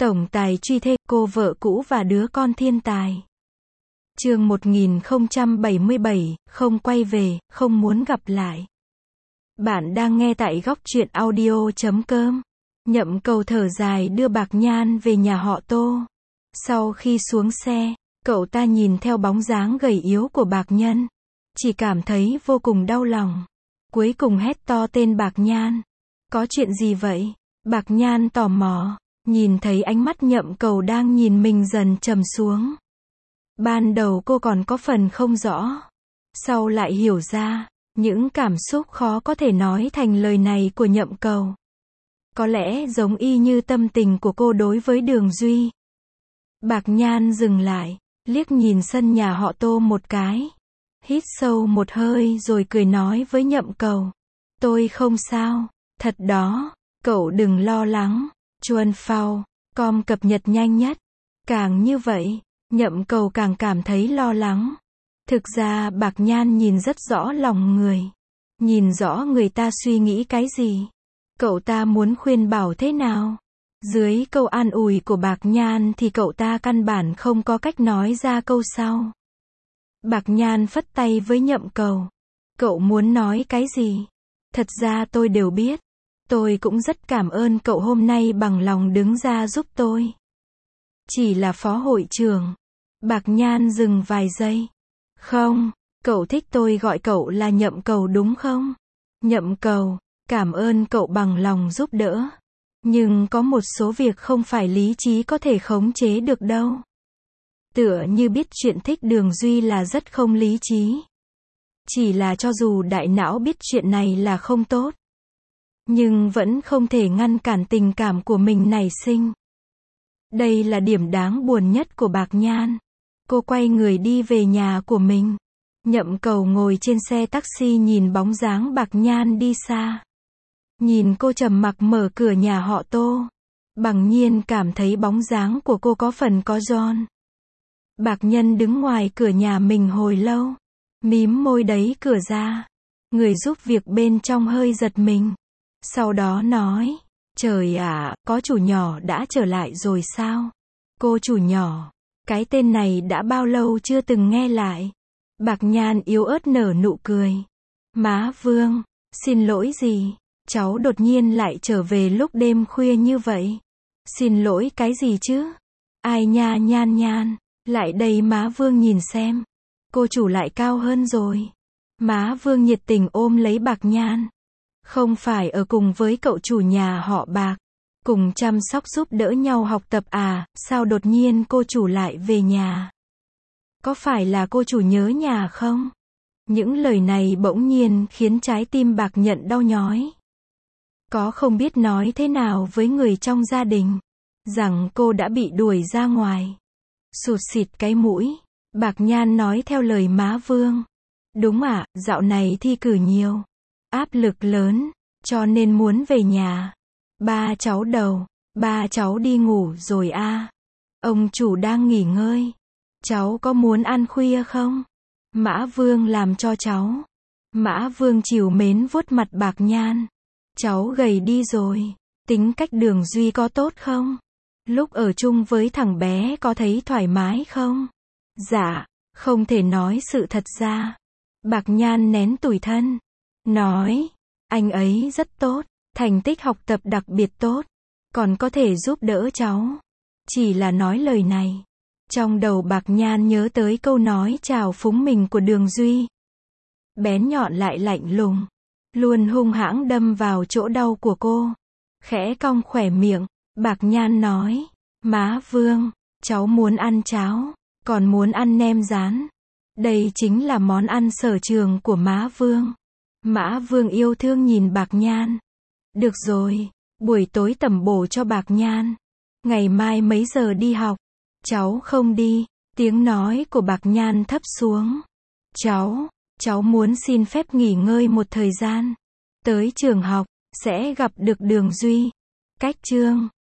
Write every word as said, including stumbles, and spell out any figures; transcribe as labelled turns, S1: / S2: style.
S1: Tổng tài truy thê, cô vợ cũ và đứa con thiên tài. Chương một nghìn không trăm bảy mươi bảy, không quay về, không muốn gặp lại. Bạn đang nghe tại góc truyện audio chấm com. Nhậm Cầu thở dài đưa Bạc Nhan về nhà họ Tô. Sau khi xuống xe, cậu ta nhìn theo bóng dáng gầy yếu của Bạc Nhân, chỉ cảm thấy vô cùng đau lòng. Cuối cùng hét to tên Bạc Nhan. Có chuyện gì vậy? Bạc Nhan tò mò, nhìn thấy ánh mắt Nhậm Cầu đang nhìn mình dần trầm xuống. Ban đầu cô còn có phần không rõ, sau lại hiểu ra, những cảm xúc khó có thể nói thành lời này của Nhậm Cầu. Có lẽ giống y như tâm tình của cô đối với Đường Duy. Bạc Nhan dừng lại, liếc nhìn sân nhà họ Tô một cái, hít sâu một hơi rồi cười nói với Nhậm Cầu. Tôi không sao, thật đó, cậu đừng lo lắng. Chuan Phao com cập nhật nhanh nhất. Càng như vậy, Nhậm Cầu càng cảm thấy lo lắng. Thực ra Bạc Nhan nhìn rất rõ lòng người, nhìn rõ người ta suy nghĩ cái gì, cậu ta muốn khuyên bảo thế nào. Dưới câu an ủi của Bạc Nhan thì cậu ta căn bản không có cách nói ra câu sau. Bạc Nhan phất tay với Nhậm Cầu. Cậu muốn nói cái gì? Thật ra tôi đều biết. Tôi cũng rất cảm ơn cậu hôm nay bằng lòng đứng ra giúp tôi. Chỉ là phó hội trưởng. Bạc Nhan dừng vài giây. Không, cậu thích tôi gọi cậu là Nhậm Cầu đúng không? Nhậm Cầu, cảm ơn cậu bằng lòng giúp đỡ. Nhưng có một số việc không phải lý trí có thể khống chế được đâu. Tựa như biết chuyện thích Đường Duy là rất không lý trí. Chỉ là cho dù đại não biết chuyện này là không tốt, nhưng vẫn không thể ngăn cản tình cảm của mình nảy sinh. Đây là điểm đáng buồn nhất của Bạc Nhan. Cô quay người đi về nhà của mình. Nhậm Cầu ngồi trên xe taxi nhìn bóng dáng Bạc Nhan đi xa. Nhìn cô trầm mặc mở cửa nhà họ Tô. Bằng nhiên cảm thấy bóng dáng của cô có phần có giòn. Bạc Nhân đứng ngoài cửa nhà mình hồi lâu, mím môi đẩy cửa ra. Người giúp việc bên trong hơi giật mình. Sau đó nói, trời ạ, có chủ nhỏ đã trở lại rồi sao? Cô chủ nhỏ, cái tên này đã bao lâu chưa từng nghe lại. Bạc Nhan yếu ớt nở nụ cười. Má Vương, xin lỗi gì? Cháu đột nhiên lại trở về lúc đêm khuya như vậy. Xin lỗi cái gì chứ? Ai nha Nhan Nhan, lại đây má Vương nhìn xem. Cô chủ lại cao hơn rồi. Má Vương nhiệt tình ôm lấy Bạc Nhan. Không phải ở cùng với cậu chủ nhà họ Bạc, cùng chăm sóc giúp đỡ nhau học tập à, sao đột nhiên cô chủ lại về nhà? Có phải là cô chủ nhớ nhà không? Những lời này bỗng nhiên khiến trái tim Bạc Nhận đau nhói. Có không biết nói thế nào với người trong gia đình, rằng cô đã bị đuổi ra ngoài. Sụt xịt cái mũi, Bạc Nhan nói theo lời má Vương. Đúng ạ, à, dạo này thi cử nhiều, áp lực lớn, cho nên muốn về nhà. Ba cháu đầu, ba cháu đi ngủ rồi a. À. Ông chủ đang nghỉ ngơi. Cháu có muốn ăn khuya không? Mã Vương làm cho cháu. Mã Vương trìu mến vuốt mặt Bạc Nhan. Cháu gầy đi rồi. Tính cách Đường Duy có tốt không? Lúc ở chung với thằng bé có thấy thoải mái không? Dạ, không thể nói sự thật ra. Bạc Nhan nén tủi thân. Nói, anh ấy rất tốt, thành tích học tập đặc biệt tốt, còn có thể giúp đỡ cháu. Chỉ là nói lời này, trong đầu Bạc Nhan nhớ tới câu nói chào phúng mình của Đường Duy. Bén nhọn lại lạnh lùng, luôn hung hãng đâm vào chỗ đau của cô. Khẽ cong khỏe miệng, Bạc Nhan nói, má Vương, cháu muốn ăn cháo, còn muốn ăn nem rán. Đây chính là món ăn sở trường của má Vương. Mã Vương yêu thương nhìn Bạc Nhan. Được rồi, buổi tối tẩm bổ cho Bạc Nhan. Ngày mai mấy giờ đi học? Cháu không đi. Tiếng nói của Bạc Nhan thấp xuống. Cháu, cháu muốn xin phép nghỉ ngơi một thời gian. Tới trường học, sẽ gặp được Đường Duy. Cách chương